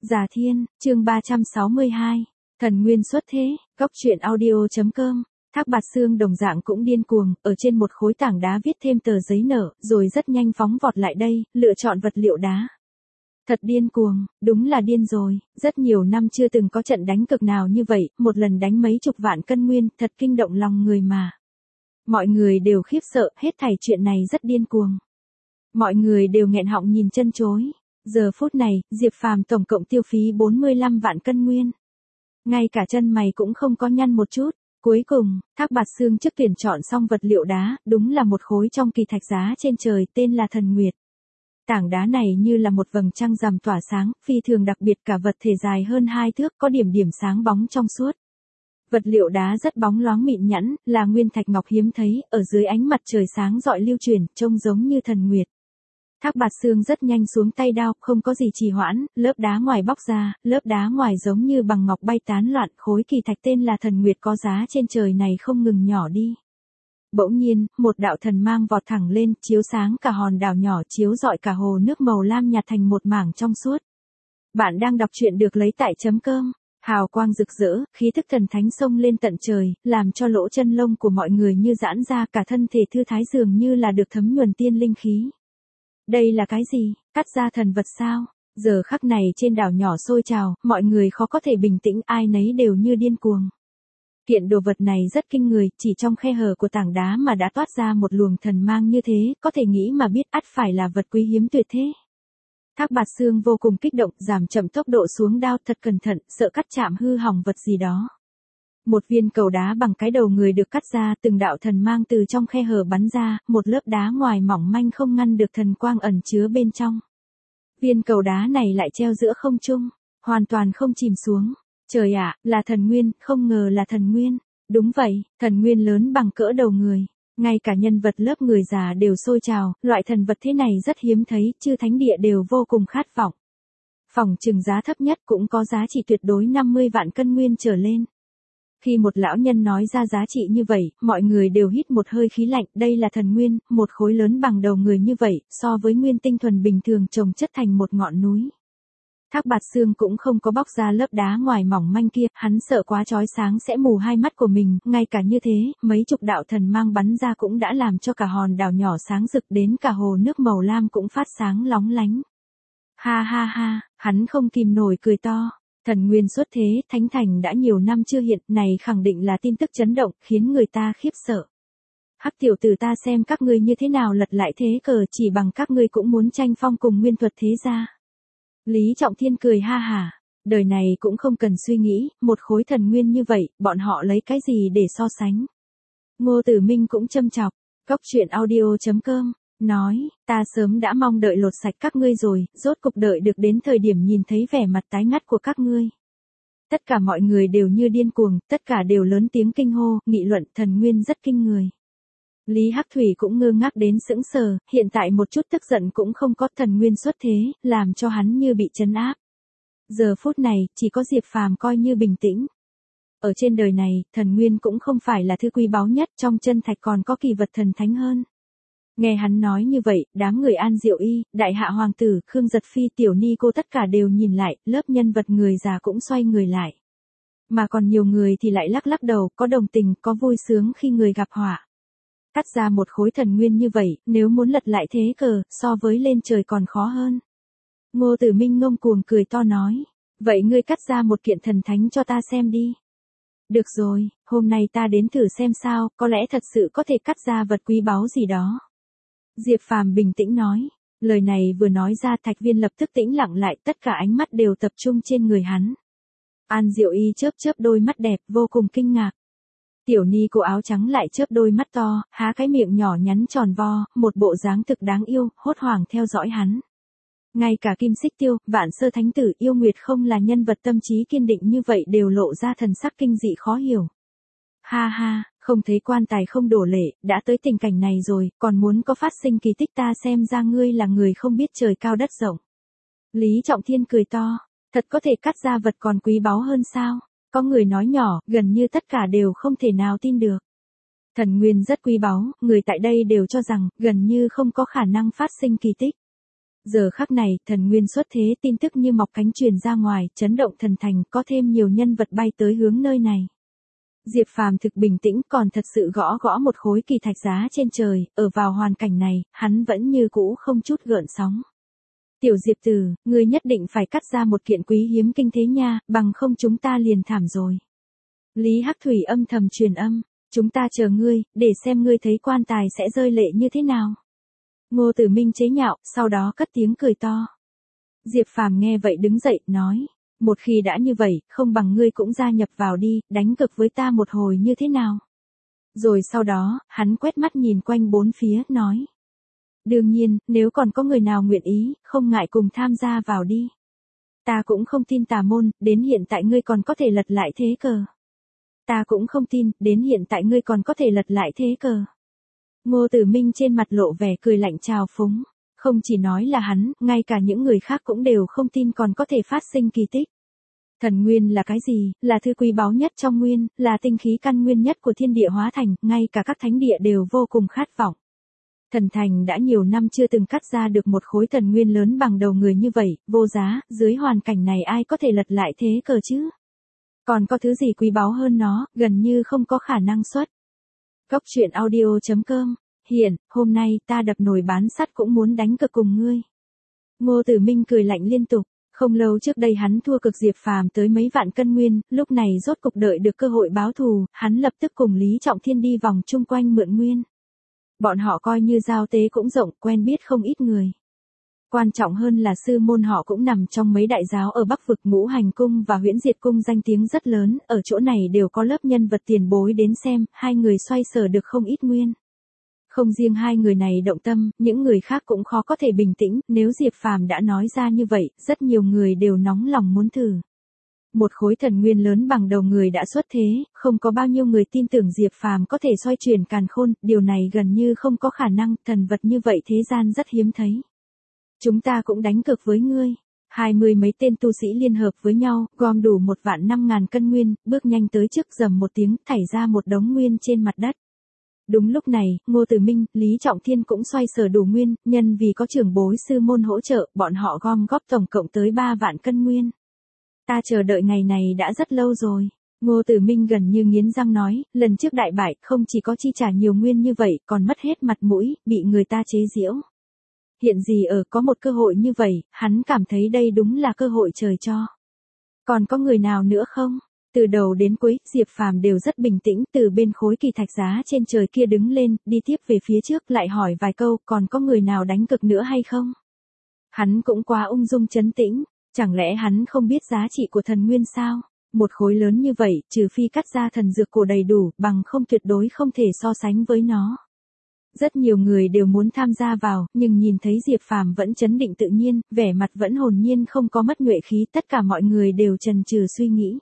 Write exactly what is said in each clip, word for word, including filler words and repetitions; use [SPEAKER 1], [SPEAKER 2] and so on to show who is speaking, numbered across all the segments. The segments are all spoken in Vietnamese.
[SPEAKER 1] Già Thiên, chương ba trăm sáu mươi hai. Thần nguyên xuất thế, góc truyện audio.com. Thác Bạt Xương đồng dạng cũng điên cuồng, ở trên một khối tảng đá viết thêm tờ giấy nợ, rồi rất nhanh phóng vọt lại đây, lựa chọn vật liệu đá. Thật điên cuồng, đúng là điên rồi, rất nhiều năm chưa từng có trận đánh cực nào như vậy, một lần đánh mấy chục vạn cân nguyên, thật kinh động lòng người mà. Mọi người đều khiếp sợ, hết thảy chuyện này rất điên cuồng. Mọi người đều nghẹn họng nhìn chân chối. Giờ phút này, Diệp Phàm tổng cộng tiêu phí bốn mươi lăm vạn cân nguyên. Ngay cả chân mày cũng không có nhăn một chút. Cuối cùng, Thác Bạt Xương trước tuyển chọn xong vật liệu đá, đúng là một khối trong kỳ thạch giá trên trời tên là Thần Nguyệt. Tảng đá này như là một vầng trăng rằm tỏa sáng, phi thường đặc biệt, cả vật thể dài hơn hai thước, có điểm điểm sáng bóng trong suốt. Vật liệu đá rất bóng loáng mịn nhẵn, là nguyên thạch ngọc hiếm thấy, ở dưới ánh mặt trời sáng rọi lưu chuyển, trông giống như thần nguyệt. Thác Bạt Xương rất nhanh xuống tay đao, không có gì trì hoãn, lớp đá ngoài bóc ra, lớp đá ngoài giống như bằng ngọc bay tán loạn, khối kỳ thạch tên là Thần Nguyệt có giá trên trời này không ngừng nhỏ đi. Bỗng nhiên, một đạo thần mang vọt thẳng lên, chiếu sáng cả hòn đảo nhỏ, chiếu rọi cả hồ nước màu lam nhạt thành một mảng trong suốt. Bạn đang đọc truyện được lấy tại chấm cơm. Hào quang rực rỡ, khí thức thần thánh xông lên tận trời, làm cho lỗ chân lông của mọi người như giãn ra, cả thân thể thư thái dường như là được thấm nhuần tiên linh khí. Đây là cái gì? Cắt ra thần vật sao? Giờ khắc này trên đảo nhỏ sôi trào, mọi người khó có thể bình tĩnh, ai nấy đều như điên cuồng. Kiện đồ vật này rất kinh người, chỉ trong khe hở của tảng đá mà đã toát ra một luồng thần mang như thế, có thể nghĩ mà biết ắt phải là vật quý hiếm tuyệt thế. Thác Bạt Xương vô cùng kích động, giảm chậm tốc độ xuống đao, thật cẩn thận, sợ cắt chạm hư hỏng vật gì đó. Một viên cầu đá bằng cái đầu người được cắt ra, từng đạo thần mang từ trong khe hở bắn ra, một lớp đá ngoài mỏng manh không ngăn được thần quang ẩn chứa bên trong. Viên cầu đá này lại treo giữa không trung, hoàn toàn không chìm xuống. Trời ạ, là thần nguyên, không ngờ là thần nguyên. Đúng vậy, thần nguyên lớn bằng cỡ đầu người. Ngay cả nhân vật lớp người già đều sôi trào, loại thần vật thế này rất hiếm thấy, chư thánh địa đều vô cùng khát vọng. Phỏng chừng giá thấp nhất cũng có giá trị tuyệt đối năm mươi vạn cân nguyên trở lên. Khi một lão nhân nói ra giá trị như vậy, mọi người đều hít một hơi khí lạnh, đây là thần nguyên, một khối lớn bằng đầu người như vậy, so với nguyên tinh thuần bình thường chồng chất thành một ngọn núi. Thác Bạt Xương cũng không có bóc ra lớp đá ngoài mỏng manh kia, hắn sợ quá chói sáng sẽ mù hai mắt của mình, ngay cả như thế, mấy chục đạo thần mang bắn ra cũng đã làm cho cả hòn đảo nhỏ sáng rực, đến cả hồ nước màu lam cũng phát sáng lóng lánh. Ha ha ha, hắn không kìm nổi cười to. Thần nguyên xuất thế, thánh thành đã nhiều năm chưa hiện, này khẳng định là tin tức chấn động, khiến người ta khiếp sợ. Hắc tiểu tử, ta xem các ngươi như thế nào lật lại thế cờ, chỉ bằng các ngươi cũng muốn tranh phong cùng nguyên thuật thế gia. Lý Trọng Thiên cười ha hả, đời này cũng không cần suy nghĩ, một khối thần nguyên như vậy, bọn họ lấy cái gì để so sánh. Ngô Tử Minh cũng châm chọc, góc truyện audio.com, nói, ta sớm đã mong đợi lột sạch các ngươi rồi, rốt cục đợi được đến thời điểm nhìn thấy vẻ mặt tái ngắt của các ngươi. Tất cả mọi người đều như điên cuồng, tất cả đều lớn tiếng kinh hô, nghị luận thần nguyên rất kinh người. Lý Hắc Thủy cũng ngơ ngác đến sững sờ, hiện tại một chút tức giận cũng không có, thần nguyên xuất thế, làm cho hắn như bị trấn áp. Giờ phút này, chỉ có Diệp Phàm coi như bình tĩnh. Ở trên đời này, thần nguyên cũng không phải là thứ quý báu nhất, trong chân thạch còn có kỳ vật thần thánh hơn. Nghe hắn nói như vậy, đám người An Diệu Y, Đại Hạ Hoàng tử, Khương Giật Phi, Tiểu Ni cô tất cả đều nhìn lại, lớp nhân vật người già cũng xoay người lại. Mà còn nhiều người thì lại lắc lắc đầu, có đồng tình, có vui sướng khi người gặp họa. Cắt ra một khối thần nguyên như vậy, nếu muốn lật lại thế cờ, so với lên trời còn khó hơn. Ngô Tử Minh ngông cuồng cười to nói, vậy ngươi cắt ra một kiện thần thánh cho ta xem đi. Được rồi, hôm nay ta đến thử xem sao, có lẽ thật sự có thể cắt ra vật quý báu gì đó. Diệp Phàm bình tĩnh nói, lời này vừa nói ra Thạch Viên lập tức tĩnh lặng lại, tất cả ánh mắt đều tập trung trên người hắn. An Diệu Y chớp chớp đôi mắt đẹp, vô cùng kinh ngạc. Tiểu Ni cô áo trắng lại chớp đôi mắt to, há cái miệng nhỏ nhắn tròn vo, một bộ dáng thực đáng yêu, hốt hoảng theo dõi hắn. Ngay cả Kim Xích Tiêu, Vạn Sơ Thánh Tử, Yêu Nguyệt không là nhân vật tâm trí kiên định như vậy đều lộ ra thần sắc kinh dị khó hiểu. Ha ha, không thấy quan tài không đổ lệ, đã tới tình cảnh này rồi, còn muốn có phát sinh kỳ tích, ta xem ra ngươi là người không biết trời cao đất rộng. Lý Trọng Thiên cười to, thật có thể cắt ra vật còn quý báu hơn sao? Có người nói nhỏ, gần như tất cả đều không thể nào tin được. Thần nguyên rất quý báu, người tại đây đều cho rằng, gần như không có khả năng phát sinh kỳ tích. Giờ khắc này, thần nguyên xuất thế tin tức như mọc cánh truyền ra ngoài, chấn động thần thành, có thêm nhiều nhân vật bay tới hướng nơi này. Diệp Phàm thực bình tĩnh, còn thật sự gõ gõ một khối kỳ thạch giá trên trời, ở vào hoàn cảnh này, hắn vẫn như cũ không chút gợn sóng. Tiểu Diệp Tử, ngươi nhất định phải cắt ra một kiện quý hiếm kinh thế nha, bằng không chúng ta liền thảm rồi. Lý Hắc Thủy âm thầm truyền âm, chúng ta chờ ngươi, để xem ngươi thấy quan tài sẽ rơi lệ như thế nào. Ngô Tử Minh chế nhạo, sau đó cất tiếng cười to. Diệp Phàm nghe vậy đứng dậy, nói, một khi đã như vậy, không bằng ngươi cũng gia nhập vào đi, đánh cực với ta một hồi như thế nào. Rồi sau đó, hắn quét mắt nhìn quanh bốn phía, nói. Đương nhiên, nếu còn có người nào nguyện ý, không ngại cùng tham gia vào đi. Ta cũng không tin tà môn, đến hiện tại ngươi còn có thể lật lại thế cờ. Ta cũng không tin, đến hiện tại ngươi còn có thể lật lại thế cờ. Ngô Tử Minh trên mặt lộ vẻ cười lạnh trào phúng. Không chỉ nói là hắn, ngay cả những người khác cũng đều không tin còn có thể phát sinh kỳ tích. Thần nguyên là cái gì, là thứ quý báu nhất trong nguyên, là tinh khí căn nguyên nhất của thiên địa hóa thành, ngay cả các thánh địa đều vô cùng khát vọng. Thần thành đã nhiều năm chưa từng cắt ra được một khối thần nguyên lớn bằng đầu người như vậy, vô giá, dưới hoàn cảnh này ai có thể lật lại thế cờ chứ? Còn có thứ gì quý báu hơn nó, gần như không có khả năng xuất. Góc truyện audio chấm com. Hiện, hôm nay ta đập nồi bán sắt cũng muốn đánh cược cùng ngươi. Ngô Tử Minh cười lạnh liên tục. Không lâu trước đây hắn thua cực Diệp Phàm tới mấy vạn cân nguyên, lúc này rốt cục đợi được cơ hội báo thù, hắn lập tức cùng Lý Trọng Thiên đi vòng chung quanh mượn nguyên. Bọn họ coi như giao tế cũng rộng, quen biết không ít người. Quan trọng hơn là sư môn họ cũng nằm trong mấy đại giáo ở Bắc vực, Ngũ Hành Cung và Huyễn Diệt Cung danh tiếng rất lớn, ở chỗ này đều có lớp nhân vật tiền bối đến xem, hai người xoay sở được không ít nguyên. Không riêng hai người này động tâm, những người khác cũng khó có thể bình tĩnh, nếu Diệp Phàm đã nói ra như vậy, rất nhiều người đều nóng lòng muốn thử. Một khối thần nguyên lớn bằng đầu người đã xuất thế, không có bao nhiêu người tin tưởng Diệp Phàm có thể xoay chuyển càn khôn, điều này gần như không có khả năng, thần vật như vậy thế gian rất hiếm thấy. Chúng ta cũng đánh cược với ngươi. Hai mươi mấy tên tu sĩ liên hợp với nhau, gom đủ một vạn năm ngàn cân nguyên, bước nhanh tới trước, rầm một tiếng, thảy ra một đống nguyên trên mặt đất. Đúng lúc này, Ngô Tử Minh, Lý Trọng Thiên cũng xoay sở đủ nguyên, nhân vì có trưởng bối sư môn hỗ trợ, bọn họ gom góp tổng cộng tới ba vạn cân nguyên. Ta chờ đợi ngày này đã rất lâu rồi. Ngô Tử Minh gần như nghiến răng nói, lần trước đại bại, không chỉ có chi trả nhiều nguyên như vậy, còn mất hết mặt mũi, bị người ta chế giễu. Hiện gì ở có một cơ hội như vậy, hắn cảm thấy đây đúng là cơ hội trời cho. Còn có người nào nữa không? Từ đầu đến cuối, Diệp Phàm đều rất bình tĩnh, từ bên khối kỳ thạch giá trên trời kia đứng lên, đi tiếp về phía trước, lại hỏi vài câu, còn có người nào đánh cực nữa hay không? Hắn cũng quá ung dung trấn tĩnh, chẳng lẽ hắn không biết giá trị của thần nguyên sao? Một khối lớn như vậy, trừ phi cắt ra thần dược cổ đầy đủ, bằng không tuyệt đối không thể so sánh với nó. Rất nhiều người đều muốn tham gia vào, nhưng nhìn thấy Diệp Phàm vẫn trấn định tự nhiên, vẻ mặt vẫn hồn nhiên không có mất nhuệ khí, tất cả mọi người đều chần chừ suy nghĩ.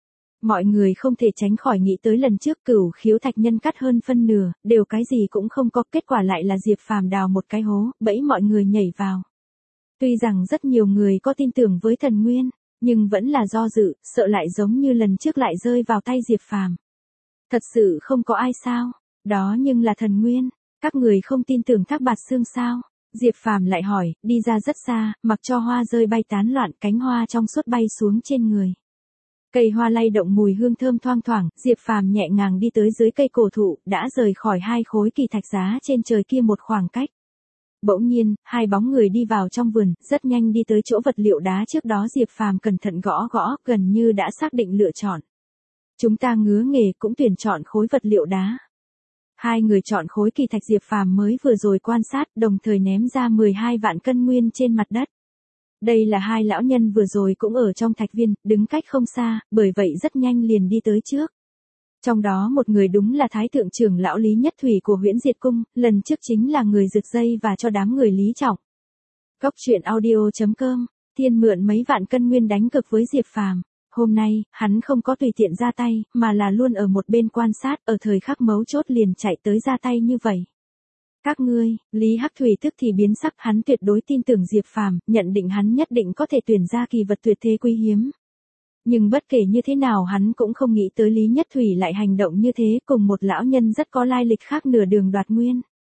[SPEAKER 1] Mọi người không thể tránh khỏi nghĩ tới lần trước Cửu Khiếu thạch nhân cắt hơn phân nửa, đều cái gì cũng không có, kết quả lại là Diệp Phàm đào một cái hố, bẫy mọi người nhảy vào. Tuy rằng rất nhiều người có tin tưởng với thần nguyên, nhưng vẫn là do dự, sợ lại giống như lần trước lại rơi vào tay Diệp Phàm. Thật sự không có ai sao? Đó nhưng là thần nguyên, các người không tin tưởng Thác Bạt Xương sao? Diệp Phàm lại hỏi, đi ra rất xa, mặc cho hoa rơi bay tán loạn, cánh hoa trong suốt bay xuống trên người. Cây hoa lay động mùi hương thơm thoang thoảng, Diệp Phàm nhẹ nhàng đi tới dưới cây cổ thụ, đã rời khỏi hai khối kỳ thạch giá trên trời kia một khoảng cách. Bỗng nhiên, hai bóng người đi vào trong vườn, rất nhanh đi tới chỗ vật liệu đá trước đó Diệp Phàm cẩn thận gõ gõ, gần như đã xác định lựa chọn. Chúng ta ngứa nghề cũng tuyển chọn khối vật liệu đá. Hai người chọn khối kỳ thạch Diệp Phàm mới vừa rồi quan sát, đồng thời ném ra mười hai vạn cân nguyên trên mặt đất. Đây là hai lão nhân vừa rồi cũng ở trong thạch viên, đứng cách không xa, bởi vậy rất nhanh liền đi tới trước. Trong đó một người đúng là Thái thượng trưởng lão Lý Nhất Thủy của Huyễn Diệt Cung, lần trước chính là người rực dây và cho đám người Lý Trọng. Góc truyện audio chấm com, Thiên mượn mấy vạn cân nguyên đánh cực với Diệp Phàm. Hôm nay, hắn không có tùy tiện ra tay, mà là luôn ở một bên quan sát, ở thời khắc mấu chốt liền chạy tới ra tay như vậy. Các ngươi, Lý Hắc Thủy tức thì biến sắc, hắn tuyệt đối tin tưởng Diệp Phàm, nhận định hắn nhất định có thể tuyển ra kỳ vật tuyệt thế quý hiếm. Nhưng bất kể như thế nào hắn cũng không nghĩ tới Lý Nhất Thủy lại hành động như thế, cùng một lão nhân rất có lai lịch khác nửa đường đoạt nguyên.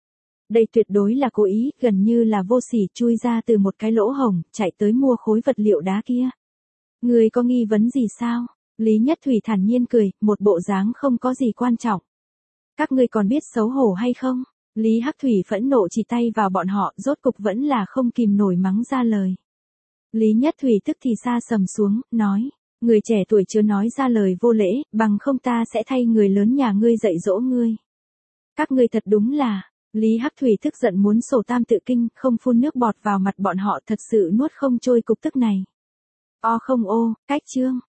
[SPEAKER 1] Đây tuyệt đối là cố ý, gần như là vô sỉ chui ra từ một cái lỗ hổng, chạy tới mua khối vật liệu đá kia. Ngươi có nghi vấn gì sao? Lý Nhất Thủy thản nhiên cười, một bộ dáng không có gì quan trọng. Các ngươi còn biết xấu hổ hay không? Lý Hắc Thủy phẫn nộ chỉ tay vào bọn họ, rốt cục vẫn là không kìm nổi mắng ra lời. Lý Nhất Thủy tức thì sa sầm xuống, nói, người trẻ tuổi chưa nói ra lời vô lễ, bằng không ta sẽ thay người lớn nhà ngươi dạy dỗ ngươi. Các ngươi thật đúng là, Lý Hắc Thủy tức giận muốn sổ tam tự kinh, không phun nước bọt vào mặt bọn họ, thật sự nuốt không trôi cục tức này. O không ô, cách chương.